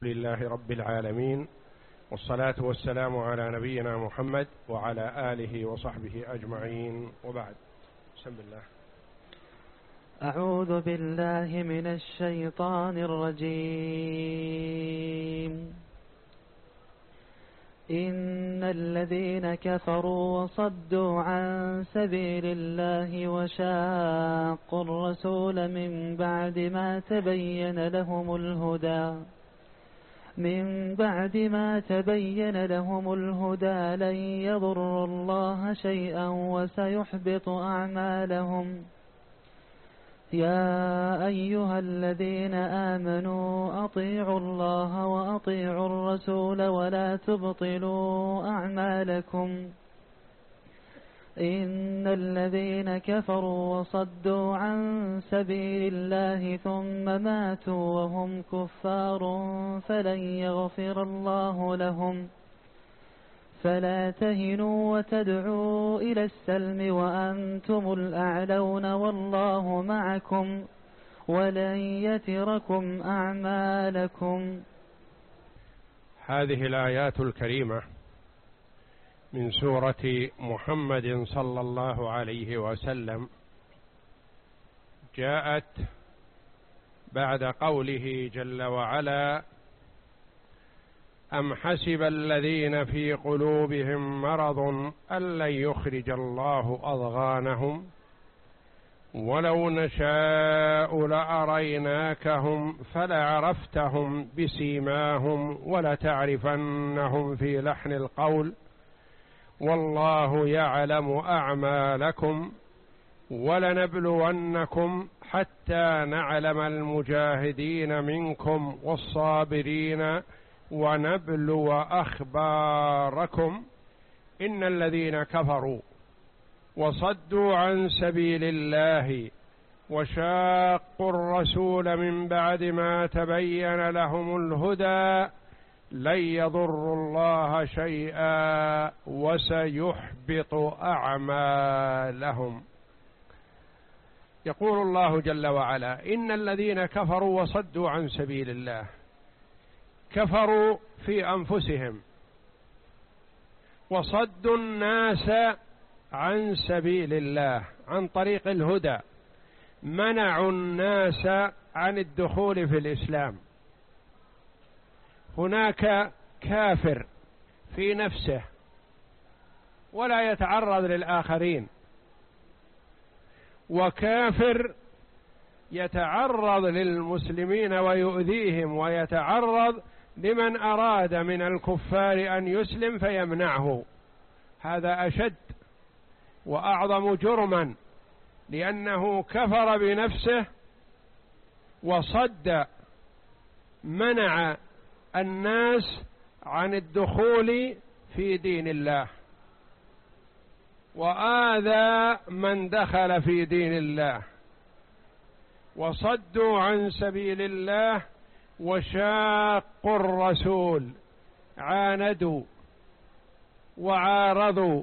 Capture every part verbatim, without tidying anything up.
لله رب العالمين، والصلاة والسلام على نبينا محمد وعلى آله وصحبه أجمعين، وبعد. بسم الله. أعوذ بالله من الشيطان الرجيم. إن الذين كفروا وصدوا عن سبيل الله وشاقوا الرسول من بعد ما تبين لهم الهدى من بعد ما تبين لهم الهدى لن يضروا الله شيئا وسيحبط أعمالهم. يا أيها الذين آمنوا أطيعوا الله وأطيعوا الرسول ولا تبطلوا أعمالكم. إن الذين كفروا وصدوا عن سبيل الله ثم ماتوا وهم كفار فلن يغفر الله لهم. فلا تهنوا وتدعوا إلى السلم وأنتم الأعلون والله معكم ولن يتركم أعمالكم. هذه الآيات الكريمة من سورة محمد صلى الله عليه وسلم جاءت بعد قوله جل وعلا: أم حسب الذين في قلوبهم مرض أن لن يخرج الله أضغانهم ولو نشاء لأريناكهم فلعرفتهم بسيماهم ولتعرفنهم في لحن القول والله يعلم أعمالكم ولنبلونكم حتى نعلم المجاهدين منكم والصابرين ونبلو أخباركم. إن الذين كفروا وصدوا عن سبيل الله وشاقوا الرسول من بعد ما تبين لهم الهدى لن يضروا الله شيئا وسيحبط أعمالهم. يقول الله جل وعلا: إن الذين كفروا وصدوا عن سبيل الله، كفروا في أنفسهم وصدوا الناس عن سبيل الله، عن طريق الهدى، منعوا الناس عن الدخول في الإسلام. هناك كافر في نفسه ولا يتعرض للآخرين، وكافر يتعرض للمسلمين ويؤذيهم، ويتعرض لمن أراد من الكفار أن يسلم فيمنعه. هذا أشد وأعظم جرما، لأنه كفر بنفسه وصد، منع الناس عن الدخول في دين الله، وآذى من دخل في دين الله. وصدوا عن سبيل الله وشاقوا الرسول، عاندوا وعارضوا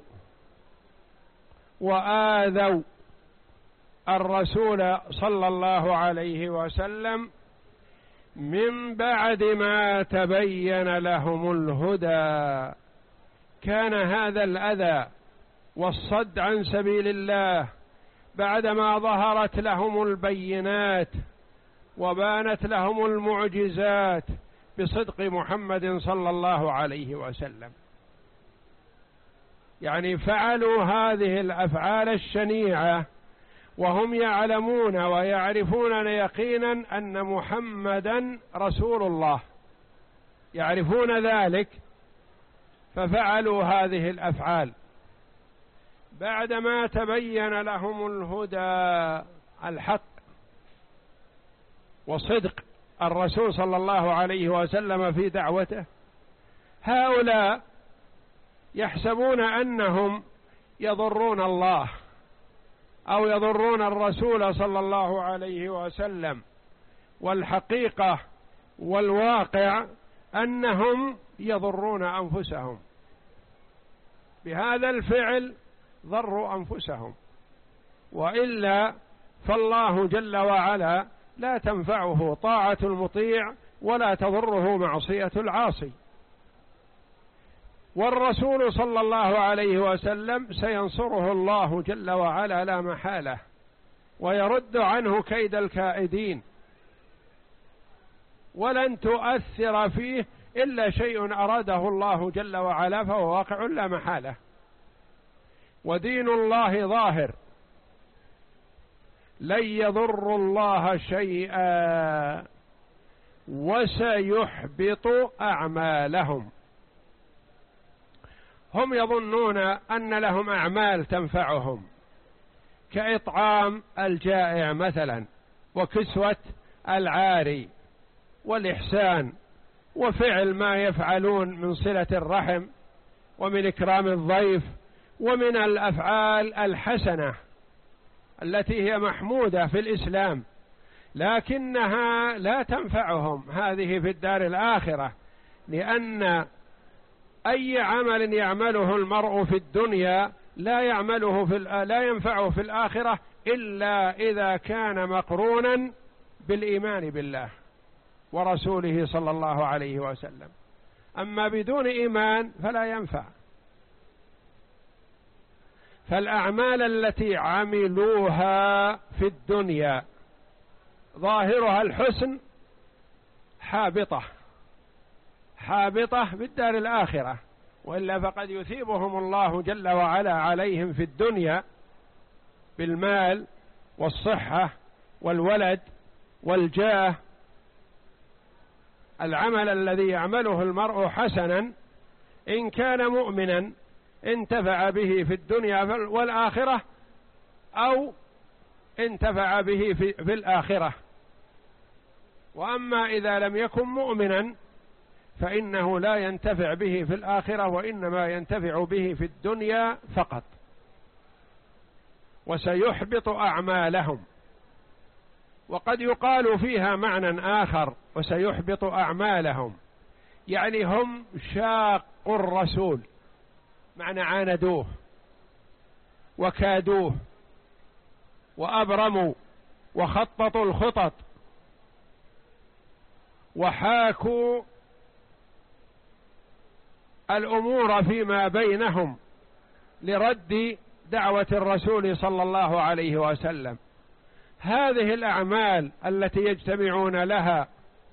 وآذوا الرسول صلى الله عليه وسلم من بعد ما تبين لهم الهدى. كان هذا الأذى والصد عن سبيل الله بعدما ظهرت لهم البينات وبانت لهم المعجزات بصدق محمد صلى الله عليه وسلم. يعني فعلوا هذه الأفعال الشنيعة وهم يعلمون ويعرفون يقينا أن محمدا رسول الله، يعرفون ذلك، ففعلوا هذه الأفعال بعدما تبين لهم الهدى، الحق وصدق الرسول صلى الله عليه وسلم في دعوته. هؤلاء يحسبون أنهم يضرون الله أو يضرون الرسول صلى الله عليه وسلم، والحقيقة والواقع أنهم يضرون أنفسهم. بهذا الفعل ضروا أنفسهم، وإلا فالله جل وعلا لا تنفعه طاعة المطيع ولا تضره معصية العاصي. والرسول صلى الله عليه وسلم سينصره الله جل وعلا لا محالة، ويرد عنه كيد الكائدين، ولن تؤثر فيه إلا شيء أراده الله جل وعلا، فهو واقع لا محالة. ودين الله ظاهر، لن يضر الله شيئا وسيحبط أعمالهم. هم يظنون أن لهم أعمال تنفعهم، كإطعام الجائع مثلا، وكسوة العاري، والإحسان، وفعل ما يفعلون من صلة الرحم، ومن إكرام الضيف، ومن الأفعال الحسنة التي هي محمودة في الإسلام، لكنها لا تنفعهم هذه في الدار الآخرة، لأن أي عمل يعمله المرء في الدنيا لا يعمله في لا ينفعه في الآخرة إلا إذا كان مقرونا بالإيمان بالله ورسوله صلى الله عليه وسلم، أما بدون إيمان فلا ينفع. فالأعمال التي عملوها في الدنيا ظاهرها الحسن حابطة حابطة بالدار الآخرة، وإلا فقد يثيبهم الله جل وعلا عليهم في الدنيا بالمال والصحة والولد والجاه. العمل الذي يعمله المرء حسنا إن كان مؤمنا انتفع به في الدنيا والآخرة، أو انتفع به في, في الآخرة. وأما إذا لم يكن مؤمنا فإنه لا ينتفع به في الآخرة، وإنما ينتفع به في الدنيا فقط. وسيحبط أعمالهم. وقد يقال فيها معنى آخر، وسيحبط أعمالهم، يعني هم شاقوا الرسول، معنى عاندوه وكادوه وأبرموا وخططوا الخطط وحاكوا الأمور فيما بينهم لرد دعوة الرسول صلى الله عليه وسلم. هذه الأعمال التي يجتمعون لها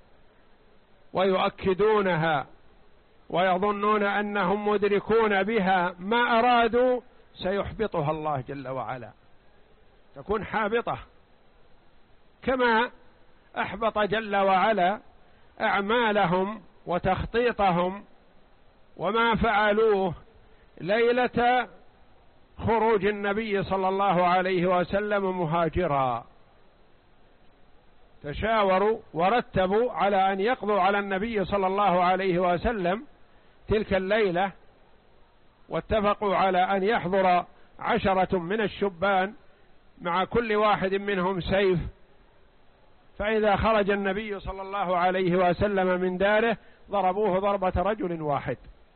ويؤكدونها ويظنون أنهم مدركون بها ما أرادوا سيحبطها الله جل وعلا، تكون حابطة، كما أحبط جل وعلا أعمالهم وتخطيطهم وما فعلوه ليلة خروج النبي صلى الله عليه وسلم مهاجرا. تشاوروا ورتبوا على أن يقضوا على النبي صلى الله عليه وسلم تلك الليلة، واتفقوا على أن يحضر عشرة من الشبان مع كل واحد منهم سيف، فإذا خرج النبي صلى الله عليه وسلم من داره ضربوه ضربة رجل واحد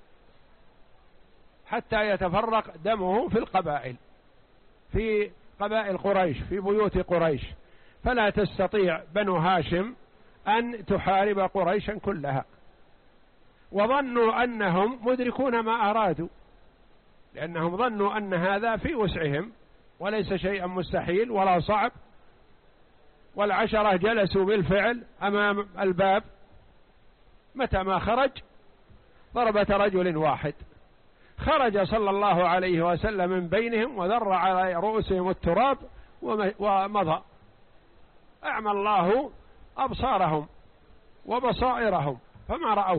حتى يتفرق دمه في القبائل، في قبائل قريش، في بيوت قريش، فلا تستطيع بنو هاشم أن تحارب قريشا كلها. وظنوا أنهم مدركون ما أرادوا، لأنهم ظنوا أن هذا في وسعهم وليس شيئا مستحيل ولا صعب. والعشرة جلسوا بالفعل أمام الباب، متى ما خرج ضربة رجل واحد، خرج صلى الله عليه وسلم من بينهم وذر على رؤوسهم التراب ومضى. أعمى الله أبصارهم وبصائرهم فما رأوه.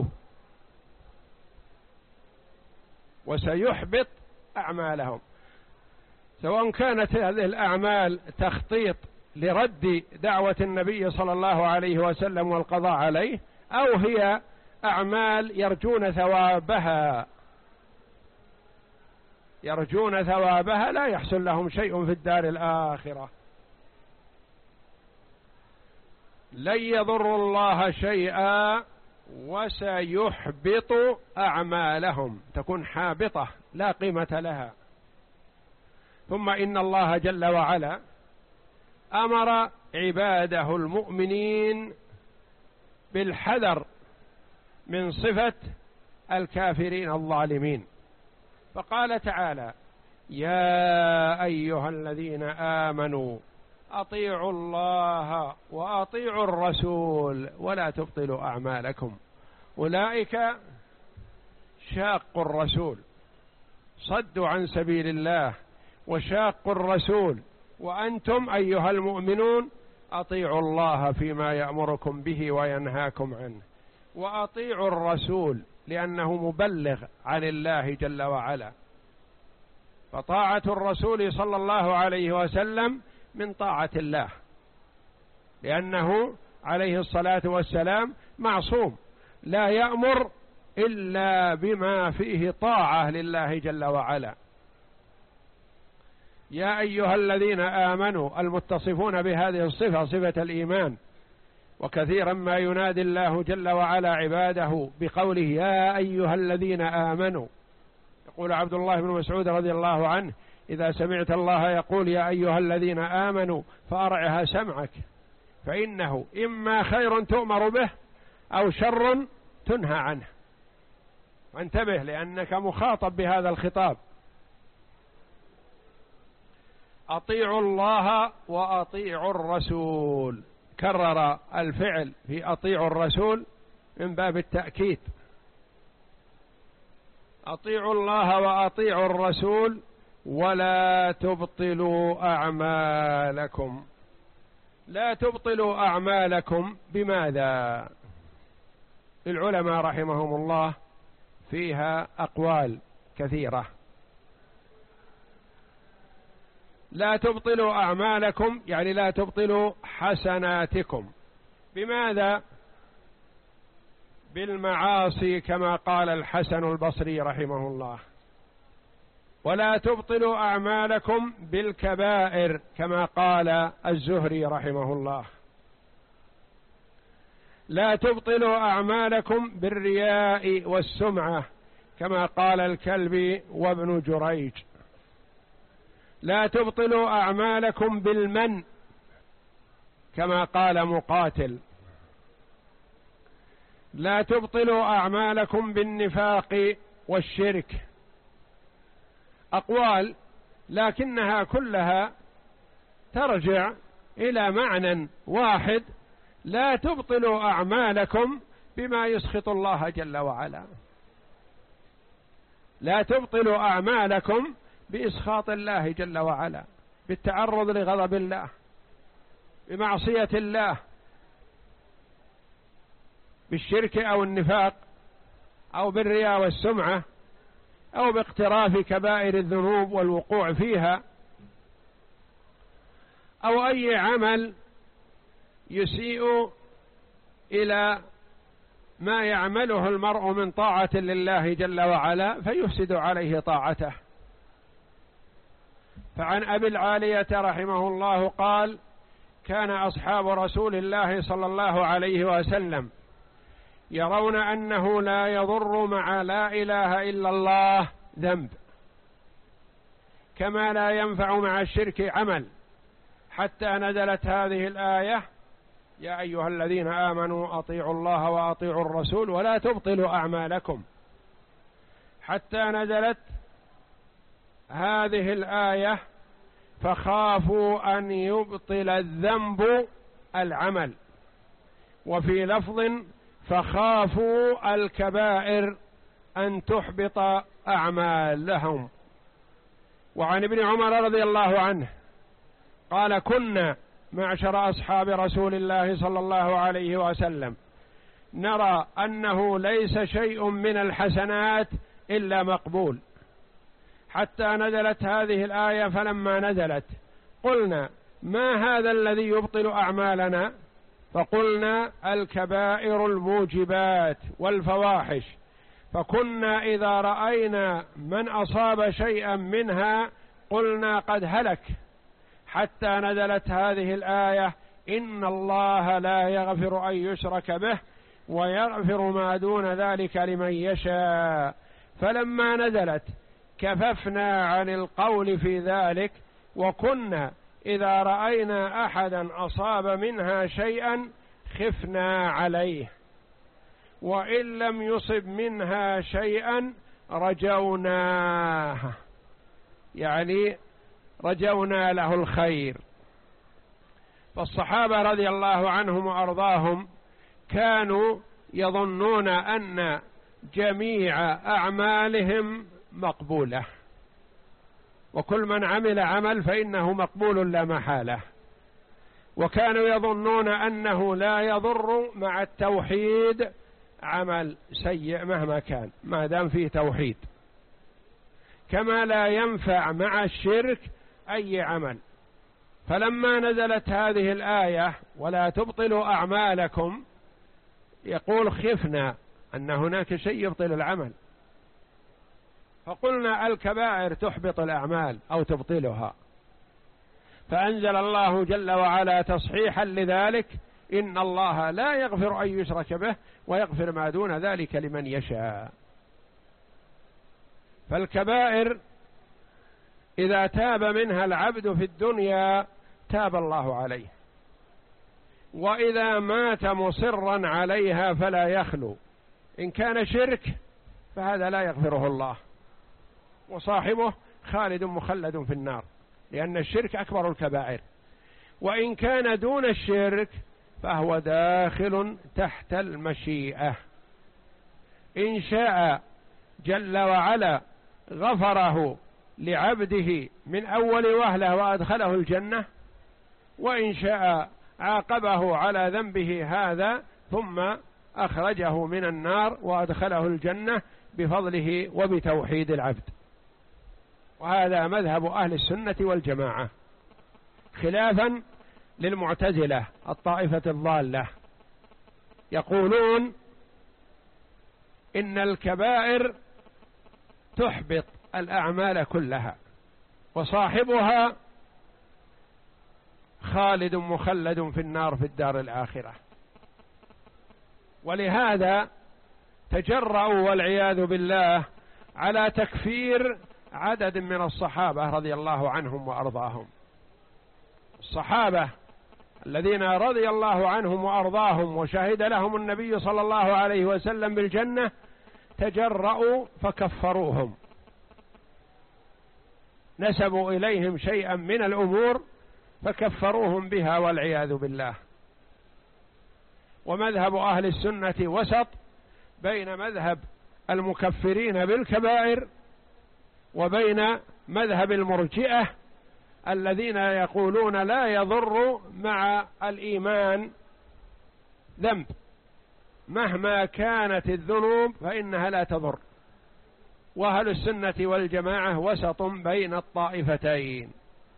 وسيحبط أعمالهم، سواء كانت هذه الأعمال تخطيط لرد دعوة النبي صلى الله عليه وسلم والقضاء عليه، أو هي أعمال يرجون ثوابها يرجون ثوابها لا يحصل لهم شيء في الدار الآخرة. لن يضر الله شيئا وسيحبط أعمالهم، تكون حابطة لا قيمة لها. ثم إن الله جل وعلا أمر عباده المؤمنين بالحذر من صفة الكافرين الظالمين. فقال تعالى: يا أيها الذين آمنوا أطيعوا الله وأطيعوا الرسول ولا تبطلوا أعمالكم. أولئك شاقوا الرسول، صدوا عن سبيل الله وشاقوا الرسول، وأنتم أيها المؤمنون أطيعوا الله فيما يأمركم به وينهاكم عنه، وأطيعوا الرسول لأنه مبلغ عن الله جل وعلا. فطاعة الرسول صلى الله عليه وسلم من طاعة الله، لأنه عليه الصلاة والسلام معصوم لا يأمر إلا بما فيه طاعة لله جل وعلا. يا أيها الذين آمنوا المتصفون بهذه الصفة، صفة الإيمان. وكثيرا ما ينادي الله جل وعلا عباده بقوله يا أيها الذين آمنوا. يقول عبد الله بن مسعود رضي الله عنه: إذا سمعت الله يقول يا أيها الذين آمنوا فأرعها سمعك، فإنه إما خير تؤمر به أو شر تنهى عنه. وانتبه لأنك مخاطب بهذا الخطاب. أطيعوا الله وأطيعوا الرسول، كرر الفعل في أطيعوا الرسول من باب التأكيد. أطيعوا الله وأطيعوا الرسول ولا تبطلوا أعمالكم. لا تبطلوا أعمالكم بماذا؟ العلماء رحمهم الله فيها أقوال كثيرة. لا تبطلوا أعمالكم يعني لا تبطلوا حسناتكم. بماذا؟ بالمعاصي كما قال الحسن البصري رحمه الله. ولا تبطلوا أعمالكم بالكبائر كما قال الزهري رحمه الله. لا تبطلوا أعمالكم بالرياء والسمعة كما قال الكلبي وابن جريج. لا تبطلوا أعمالكم بالمن كما قال مقاتل. لا تبطلوا أعمالكم بالنفاق والشرك. أقوال لكنها كلها ترجع إلى معنى واحد: لا تبطلوا أعمالكم بما يسخط الله جل وعلا. لا تبطلوا أعمالكم بإسخاط الله جل وعلا، بالتعرض لغضب الله، بمعصية الله، بالشرك أو النفاق أو بالرياء والسمعة أو باقتراف كبائر الذنوب والوقوع فيها، أو أي عمل يسيء إلى ما يعمله المرء من طاعة لله جل وعلا فيفسد عليه طاعته. فعن أبي العالية رحمه الله قال: كان أصحاب رسول الله صلى الله عليه وسلم يرون أنه لا يضر مع لا إله إلا الله ذنب، كما لا ينفع مع الشرك عمل، حتى نزلت هذه الآية: يا أيها الذين آمنوا أطيعوا الله وأطيعوا الرسول ولا تبطلوا أعمالكم. حتى نزلت هذه الآية: فخافوا أن يبطل الذنب العمل. وفي لفظ: فخافوا الكبائر أن تحبط أعمالهم. وعن ابن عمر رضي الله عنه قال: كنا معشر أصحاب رسول الله صلى الله عليه وسلم نرى أنه ليس شيء من الحسنات إلا مقبول، حتى نزلت هذه الآية. فلما نزلت قلنا: ما هذا الذي يبطل أعمالنا؟ فقلنا: الكبائر الموجبات والفواحش. فكنا إذا رأينا من أصاب شيئا منها قلنا: قد هلك. حتى نزلت هذه الآية: إن الله لا يغفر أن يشرك به ويغفر ما دون ذلك لمن يشاء. فلما نزلت كففنا عن القول في ذلك، وكنا إذا رأينا أحدا أصاب منها شيئا خفنا عليه. وإن لم يصب منها شيئا رجوناه، يعني رجونا له الخير. فالصحابة رضي الله عنهم وأرضاهم كانوا يظنون أن جميع أعمالهم مقبولة، وكل من عمل عمل فإنه مقبول لا محالة، وكانوا يظنون أنه لا يضر مع التوحيد عمل سيء مهما كان ما دام فيه توحيد، كما لا ينفع مع الشرك أي عمل. فلما نزلت هذه الآية ولا تبطلوا أعمالكم، يقول خفنا أن هناك شيء يبطل العمل، فقلنا الكبائر تحبط الأعمال أو تبطلها، فأنزل الله جل وعلا تصحيحا لذلك: إن الله لا يغفر أن يشرك به ويغفر ما دون ذلك لمن يشاء. فالكبائر إذا تاب منها العبد في الدنيا تاب الله عليه، وإذا مات مصرا عليها فلا يخلو. إن كان شرك فهذا لا يغفره الله، وصاحبه خالد مخلد في النار، لأن الشرك أكبر الكبائر. وإن كان دون الشرك فهو داخل تحت المشيئة، إن شاء جل وعلا غفره لعبده من أول وهلة وأدخله الجنة، وإن شاء عاقبه على ذنبه هذا ثم أخرجه من النار وأدخله الجنة بفضله وبتوحيد العبد. وهذا مذهب أهل السنة والجماعة، خلافا للمعتزلة الطائفة الضالة، يقولون إن الكبائر تحبط الأعمال كلها، وصاحبها خالد مخلد في النار في الدار الآخرة. ولهذا تجرؤوا والعياذ بالله على تكفير عدد من الصحابة رضي الله عنهم وأرضاهم. الصحابة الذين رضي الله عنهم وأرضاهم وشهد لهم النبي صلى الله عليه وسلم بالجنة تجرؤوا فكفروهم، نسبوا إليهم شيئا من الأمور فكفروهم بها والعياذ بالله. ومذهب أهل السنة وسط بين مذهب المكفرين بالكبائر وبين مذهب المرجئة الذين يقولون لا يضر مع الإيمان ذنب، مهما كانت الذنوب فإنها لا تضر. وأهل السنة والجماعة وسط بين الطائفتين،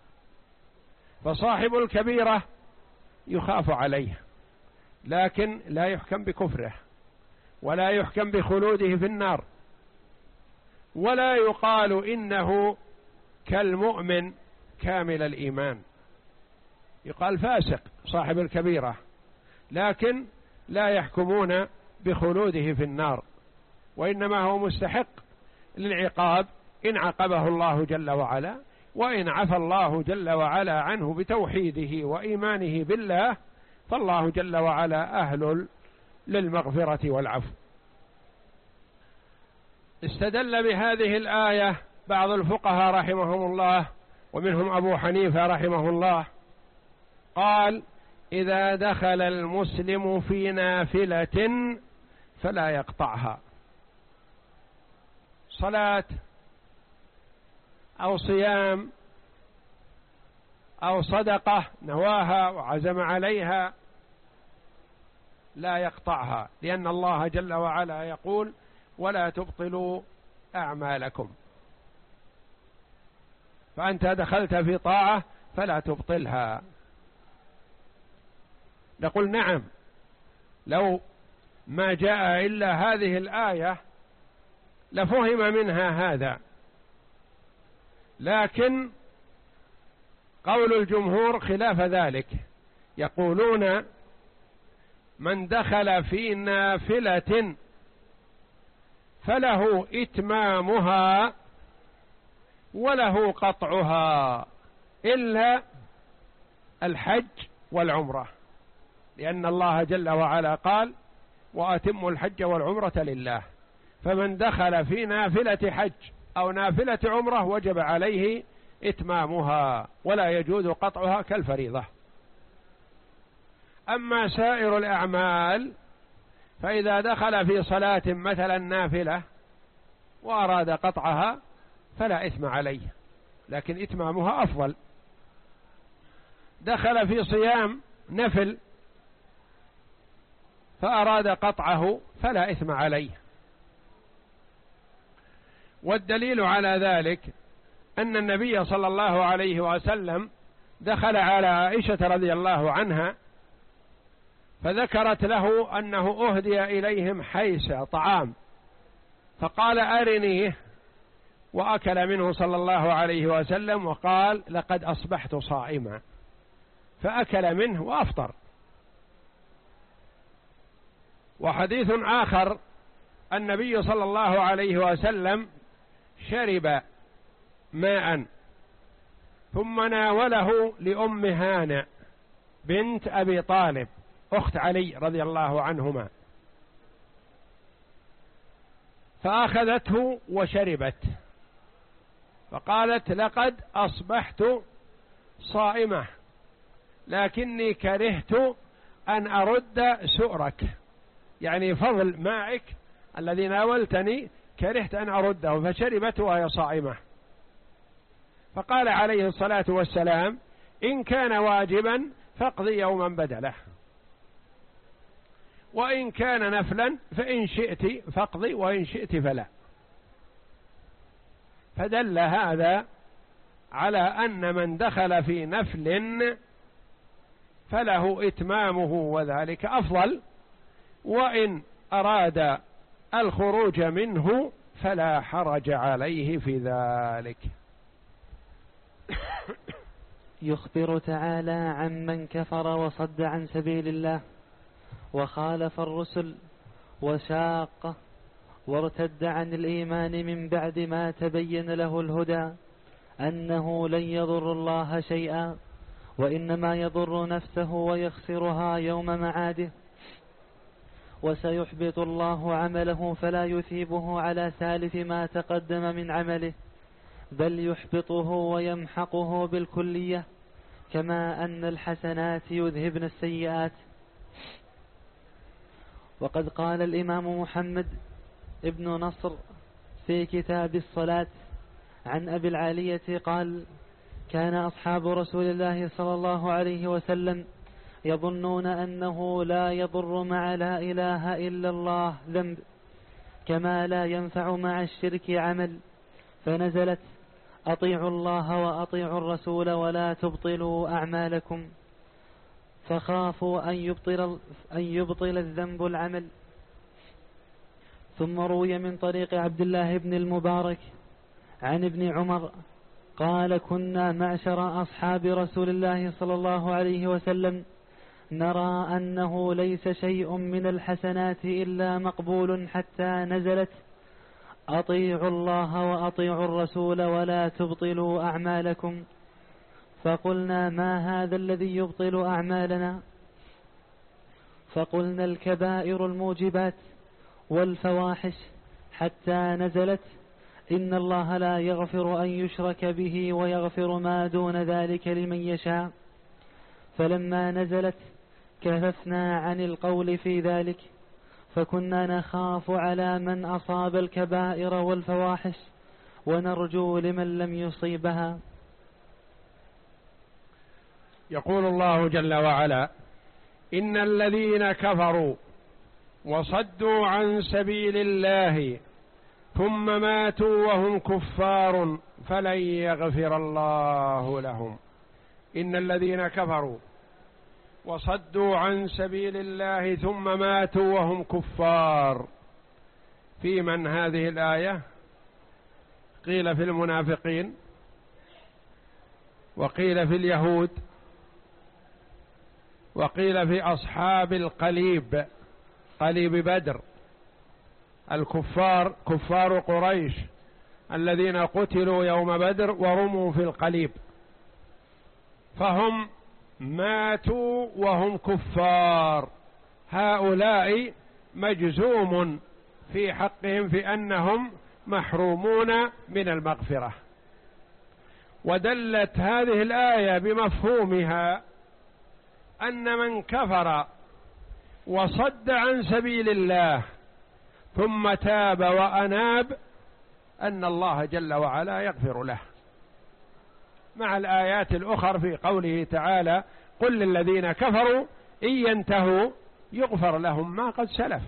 فصاحب الكبيرة يخاف عليه لكن لا يحكم بكفره، ولا يحكم بخلوده في النار، ولا يقال إنه كالمؤمن كامل الإيمان، يقال فاسق صاحب الكبيرة، لكن لا يحكمون بخلوده في النار، وإنما هو مستحق للعقاب إن عاقبه الله جل وعلا، وإن عفى الله جل وعلا عنه بتوحيده وإيمانه بالله فالله جل وعلا أهل للمغفرة والعفو. استدل بهذه الآية بعض الفقهاء رحمهم الله، ومنهم أبو حنيفة رحمه الله، قال: إذا دخل المسلم في نافلة فلا يقطعها، صلاة أو صيام أو صدقة نواها وعزم عليها لا يقطعها، لأن الله جل وعلا يقول: ولا تبطلوا أعمالكم. فأنت دخلت في طاعة فلا تبطلها. نقول نعم، لو ما جاء إلا هذه الآية لفهم منها هذا، لكن قول الجمهور خلاف ذلك، يقولون: من دخل في نافلة فله إتمامها وله قطعها إلا الحج والعمرة، لأن الله جل وعلا قال: وأتموا الحج والعمرة لله، فمن دخل في نافلة حج أو نافلة عمرة وجب عليه إتمامها ولا يجوز قطعها كالفريضة. أما سائر الأعمال فإذا دخل في صلاة مثلا نافلة وأراد قطعها فلا إثم عليه، لكن إتمامها أفضل. دخل في صيام نفل فأراد قطعه فلا إثم عليه. والدليل على ذلك أن النبي صلى الله عليه وسلم دخل على عائشة رضي الله عنها فذكرت له أنه أهدي إليهم حيسة طعام، فقال أرنيه، وأكل منه صلى الله عليه وسلم وقال لقد أصبحت صائما، فأكل منه وأفطر. وحديث آخر النبي صلى الله عليه وسلم شرب ماء ثم ناوله لأم هانئ بنت أبي طالب أخت علي رضي الله عنهما، فأخذته وشربت، فقالت لقد أصبحت صائمة لكني كرهت أن أرد سؤرك، يعني فضل ماءك الذي ناولتني كرهت أن أرده، فشربته وهي صائمة. فقال عليه الصلاة والسلام إن كان واجبا فاقضي يوما بدله، وإن كان نفلا فإن شئت فاقضي وإن شئت فلا. فدل هذا على أن من دخل في نفل فله إتمامه وذلك أفضل، وإن أراد الخروج منه فلا حرج عليه في ذلك. يخبر تعالى عن من كفر وصد عن سبيل الله وخالف الرسل وشاق وارتد عن الإيمان من بعد ما تبين له الهدى أنه لن يضر الله شيئا، وإنما يضر نفسه ويخسرها يوم معاده، وسيحبط الله عمله فلا يثيبه على سالف ما تقدم من عمله، بل يحبطه ويمحقه بالكلية، كما أن الحسنات يذهبن السيئات. وقد قال الإمام محمد ابن نصر في كتاب الصلاة عن أبي العالية قال: كان أصحاب رسول الله صلى الله عليه وسلم يظنون أنه لا يضر مع لا إله إلا الله ذنب، كما لا ينفع مع الشرك عمل، فنزلت: أطيعوا الله وأطيعوا الرسول ولا تبطلوا أعمالكم، فخافوا أن يبطل, أن يبطل الذنب العمل. ثم روي من طريق عبد الله بن المبارك عن ابن عمر قال: كنا معشر أصحاب رسول الله صلى الله عليه وسلم نرى أنه ليس شيء من الحسنات إلا مقبول، حتى نزلت: أطيعوا الله وأطيعوا الرسول ولا تبطلوا أعمالكم. فقلنا: ما هذا الذي يبطل أعمالنا؟ فقلنا: الكبائر الموجبات والفواحش، حتى نزلت: إن الله لا يغفر أن يشرك به ويغفر ما دون ذلك لمن يشاء. فلما نزلت كففنا عن القول في ذلك، فكنا نخاف على من أصاب الكبائر والفواحش ونرجو لمن لم يصيبها. يقول الله جل وعلا: إن الذين كفروا وصدوا عن سبيل الله ثم ماتوا وهم كفار فلن يغفر الله لهم. إن الذين كفروا وصدوا عن سبيل الله ثم ماتوا وهم كفار، في من هذه الآية؟ قيل في المنافقين، وقيل في اليهود، وقيل في أصحاب القليب، قليب بدر، الكفار كفار قريش الذين قتلوا يوم بدر ورموا في القليب، فهم ماتوا وهم كفار. هؤلاء مجزوم في حقهم في أنهم محرومون من المغفرة. ودلت هذه الآية بمفهومها أن من كفر وصد عن سبيل الله ثم تاب وأناب أن الله جل وعلا يغفر له، مع الآيات الأخرى في قوله تعالى: قل للذين كفروا إن ينتهوا يغفر لهم ما قد سلف.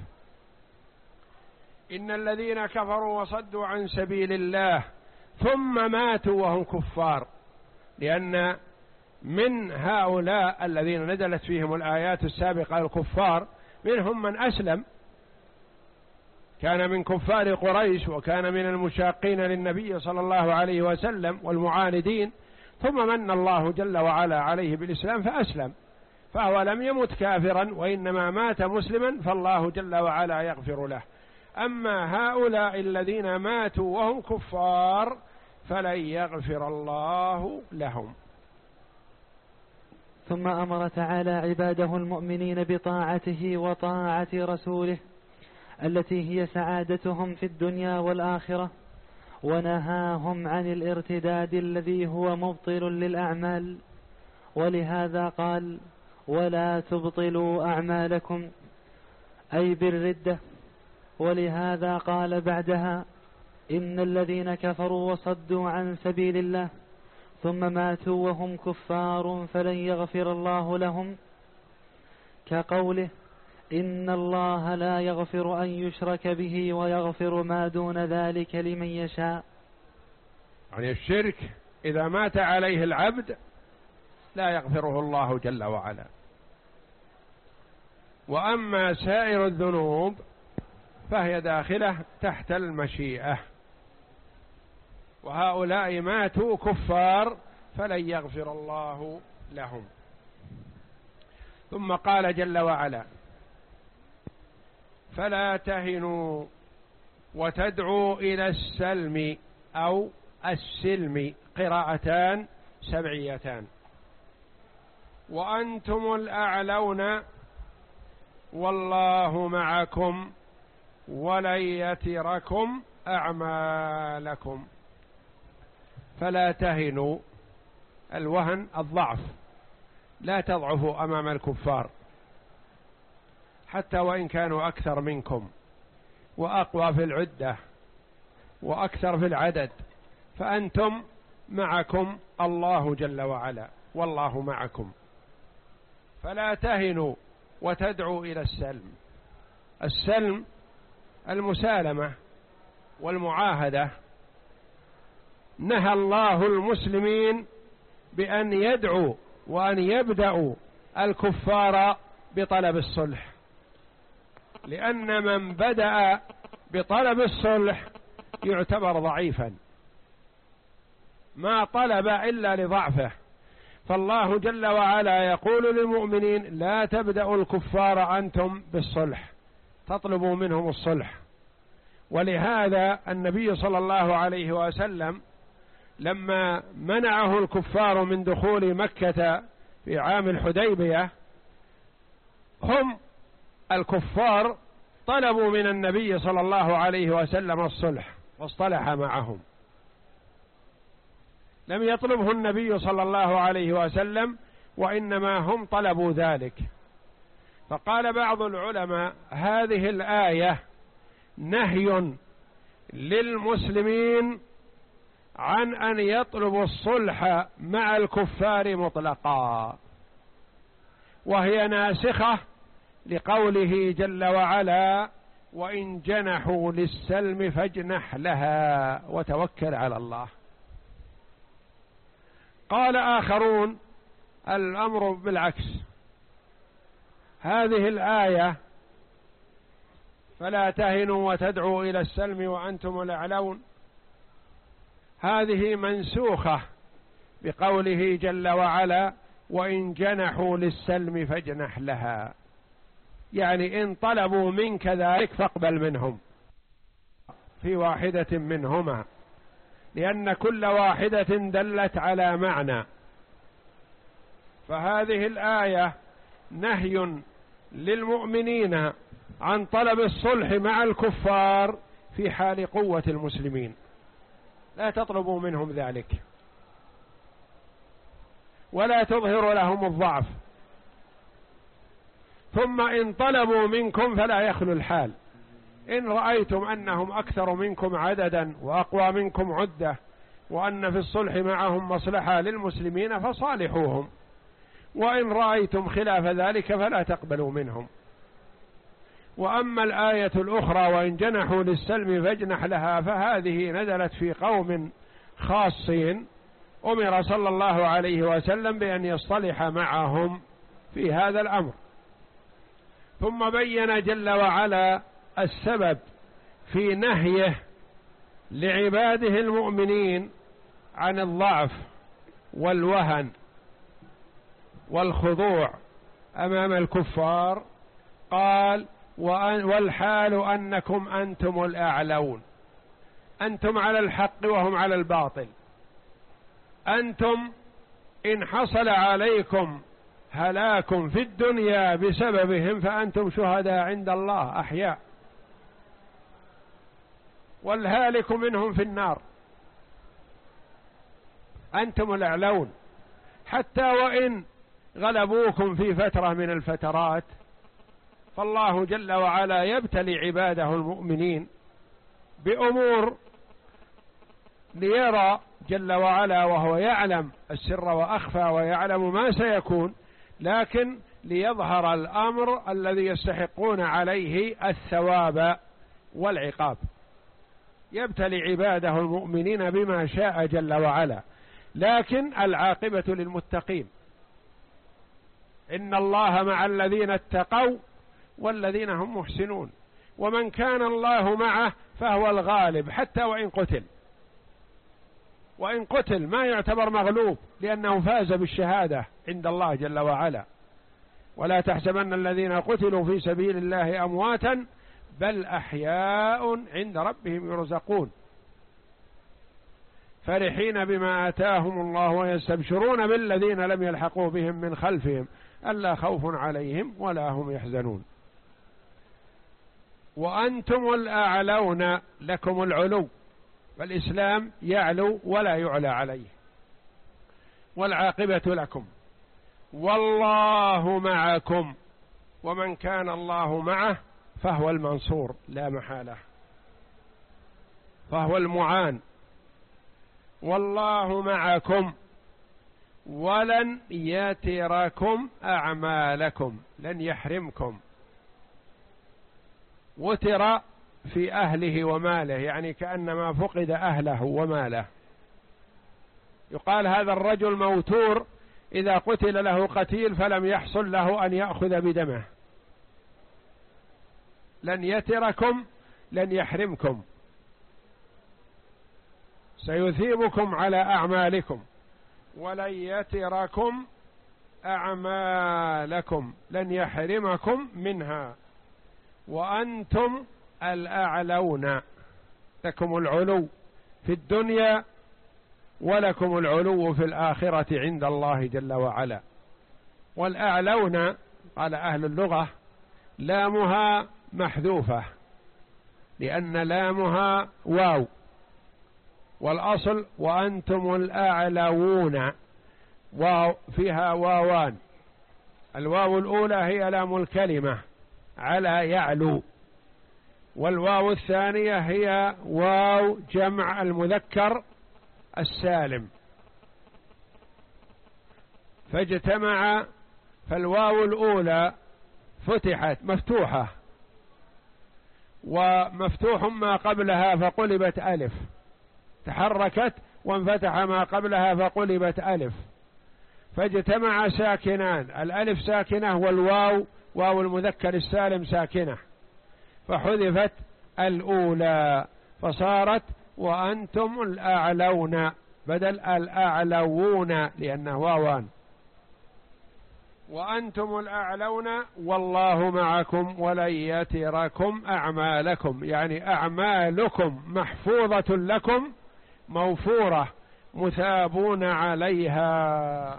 إن الذين كفروا وصدوا عن سبيل الله ثم ماتوا وهم كفار، لأن من هؤلاء الذين نزلت فيهم الآيات السابقة الكفار منهم من أسلم، كان من كفار قريش وكان من المشاقين للنبي صلى الله عليه وسلم والمعاندين، ثم من الله جل وعلا عليه بالإسلام فأسلم، فهو لم يمت كافرا وإنما مات مسلما، فالله جل وعلا يغفر له. أما هؤلاء الذين ماتوا وهم كفار فلن يغفر الله لهم. ثم أمر تعالى عباده المؤمنين بطاعته وطاعة رسوله التي هي سعادتهم في الدنيا والآخرة، ونهاهم عن الارتداد الذي هو مبطل للأعمال، ولهذا قال: ولا تبطلوا أعمالكم، أي بالردة. ولهذا قال بعدها: إن الذين كفروا وصدوا عن سبيل الله ثم ماتوا وهم كفار فلن يغفر الله لهم، كقوله: إن الله لا يغفر أن يشرك به ويغفر ما دون ذلك لمن يشاء. يعني الشرك إذا مات عليه العبد لا يغفره الله جل وعلا، وأما سائر الذنوب فهي داخلة تحت المشيئة، وهؤلاء ماتوا كفار فلن يغفر الله لهم. ثم قال جل وعلا: فلا تهنوا وتدعوا إلى السلم أو السلم، قراءتان سبعيتان، وأنتم الأعلون والله معكم ولن يتركم أعمالكم. فلا تهنوا، الوهن الضعف، لا تضعفوا أمام الكفار حتى وإن كانوا أكثر منكم وأقوى في العدة وأكثر في العدد، فأنتم معكم الله جل وعلا، والله معكم. فلا تهنوا وتدعوا إلى السلم. السلم المسالمة والمعاهدة. نهى الله المسلمين بأن يدعوا وأن يبدأوا الكفار بطلب الصلح، لأن من بدأ بطلب الصلح يعتبر ضعيفا، ما طلب إلا لضعفه. فالله جل وعلا يقول للمؤمنين: لا تبدأوا الكفار أنتم بالصلح، تطلبوا منهم الصلح. ولهذا النبي صلى الله عليه وسلم لما منعه الكفار من دخول مكة في عام الحديبية، هم الكفار طلبوا من النبي صلى الله عليه وسلم الصلح واصطلح معهم، لم يطلبه النبي صلى الله عليه وسلم، وإنما هم طلبوا ذلك. فقال بعض العلماء: هذه الآية نهي للمسلمين عن أن يطلبوا الصلح مع الكفار مطلقا، وهي ناسخة لقوله جل وعلا: وإن جنحوا للسلم فاجنح لها وتوكل على الله. قال آخرون: الأمر بالعكس، هذه الآية فلا تهنوا وتدعوا إلى السلم وأنتم الأعلون، هذه منسوخة بقوله جل وعلا: وإن جنحوا للسلم فاجنح لها، يعني إن طلبوا منك ذلك فاقبل منهم في واحدة منهما، لأن كل واحدة دلت على معنى. فهذه الآية نهي للمؤمنين عن طلب الصلح مع الكفار في حال قوة المسلمين، لا تطلبوا منهم ذلك، ولا تظهر لهم الضعف. ثم إن طلبوا منكم فلا يخلو الحال، إن رأيتم أنهم أكثر منكم عددا وأقوى منكم عدة وأن في الصلح معهم مصلحة للمسلمين فصالحوهم، وإن رأيتم خلاف ذلك فلا تقبلوا منهم. وأما الآية الأخرى وإن جنحوا للسلم فاجنح لها، فهذه نزلت في قوم خاصين أمر صلى الله عليه وسلم بأن يصطلح معهم في هذا الأمر. ثم بين جل وعلا السبب في نهيه لعباده المؤمنين عن الضعف والوهن والخضوع أمام الكفار. قال: والحال أنكم أنتم الأعلون، أنتم على الحق وهم على الباطل، أنتم إن حصل عليكم هلاك في الدنيا بسببهم فأنتم شهداء عند الله أحياء، والهالك منهم في النار، أنتم الأعلون. حتى وإن غلبوكم في فترة من الفترات فالله جل وعلا يبتلي عباده المؤمنين بأمور ليرى جل وعلا، وهو يعلم السر وأخفى ويعلم ما سيكون، لكن ليظهر الأمر الذي يستحقون عليه الثواب والعقاب. يبتلي عباده المؤمنين بما شاء جل وعلا، لكن العاقبة للمتقين. إن الله مع الذين اتقوا والذين هم محسنون، ومن كان الله معه فهو الغالب حتى وإن قتل، وإن قتل ما يعتبر مغلوب لأنه فاز بالشهادة عند الله جل وعلا. ولا تحسبن الذين قتلوا في سبيل الله أمواتا بل أحياء عند ربهم يرزقون فرحين بما آتاهم الله ويستبشرون بالذين لم يلحقوا بهم من خلفهم ألا خوف عليهم ولا هم يحزنون. وأنتم الأعلون، لكم العلو، فالإسلام يعلو ولا يعلى عليه، والعاقبة لكم. والله معكم، ومن كان الله معه فهو المنصور لا محالة، فهو المعان. والله معكم ولن يتركم أعمالكم، لن يحرمكم. وتر في أهله وماله، يعني كأنما فقد أهله وماله. يقال هذا الرجل موتور إذا قتل له قتيل فلم يحصل له أن يأخذ بدمه. لن يتركم، لن يحرمكم، سيثيبكم على أعمالكم. ولن يتركم أعمالكم، لن يحرمكم منها. وأنتم الأعلون، لكم العلو في الدنيا ولكم العلو في الآخرة عند الله جل وعلا. والأعلون قال أهل اللغة لامها محذوفة لأن لامها واو، والأصل وأنتم الأعلون، واو فيها واوان، الواو الأولى هي لام الكلمة على يعلو، والواو الثانية هي واو جمع المذكر السالم، فاجتمع، فالواو الأولى فتحت مفتوحة ومفتوح ما قبلها فقلبت ألف، تحركت وانفتح ما قبلها فقلبت ألف، فاجتمع ساكنان، الألف ساكنة والواو واو المذكر السالم ساكنة، فحذفت الأولى فصارت وأنتم الأعلون بدل الأعلوون لأنه واوان. وأنتم الأعلون والله معكم ولن يتركم أعمالكم، يعني أعمالكم محفوظة لكم موفورة مثابون عليها.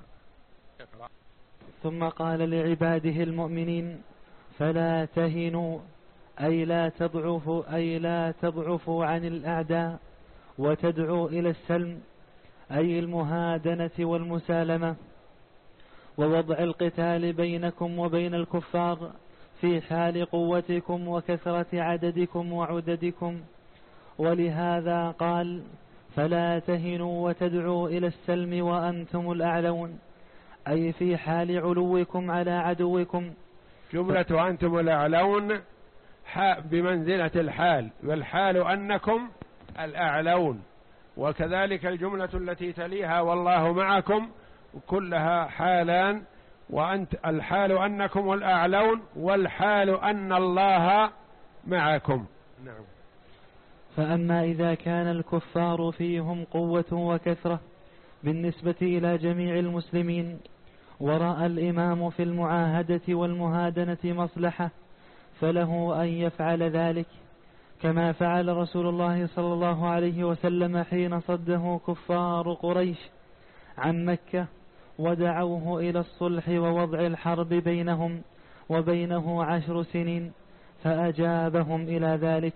ثم قال لعباده المؤمنين: فلا تهنوا أي لا تضعفوا أي لا تضعفوا عن الأعداء وتدعوا إلى السلم، أي المهادنة والمسالمة، ووضع القتال بينكم وبين الكفار في حال قوتكم وكثرة عددكم وعددكم. ولهذا قال: فلا تهنوا وتدعوا إلى السلم وأنتم الأعلون، أي في حال علوكم على عدوكم. جملة أنتم الأعلون بمنزلة الحال، والحال أنكم الأعلون، وكذلك الجملة التي تليها والله معكم كلها حالان، وأنت الحال أنكم الأعلون والحال أن الله معكم. نعم. فأما إذا كان الكفار فيهم قوة وكثرة بالنسبة إلى جميع المسلمين، ورأى الإمام في المعاهدة والمهادنة مصلحة، فله أن يفعل ذلك، كما فعل رسول الله صلى الله عليه وسلم حين صده كفار قريش عن مكة ودعوه إلى الصلح ووضع الحرب بينهم وبينه عشر سنين، فأجابهم إلى ذلك.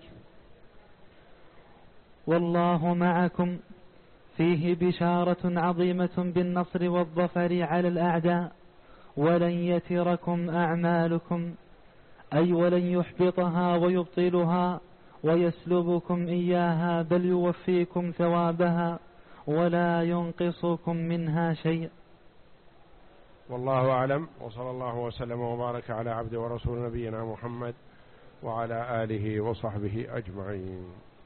والله معكم فيه بشارة عظيمة بالنصر والظفر على الأعداء، ولن يتركم أعمالكم، أي ولن يحبطها ويبطلها ويسلبكم إياها، بل يوفيكم ثوابها ولا ينقصكم منها شيء. والله أعلم، وصلى الله وسلم وبارك على عبد ورسول نبينا محمد وعلى آله وصحبه أجمعين.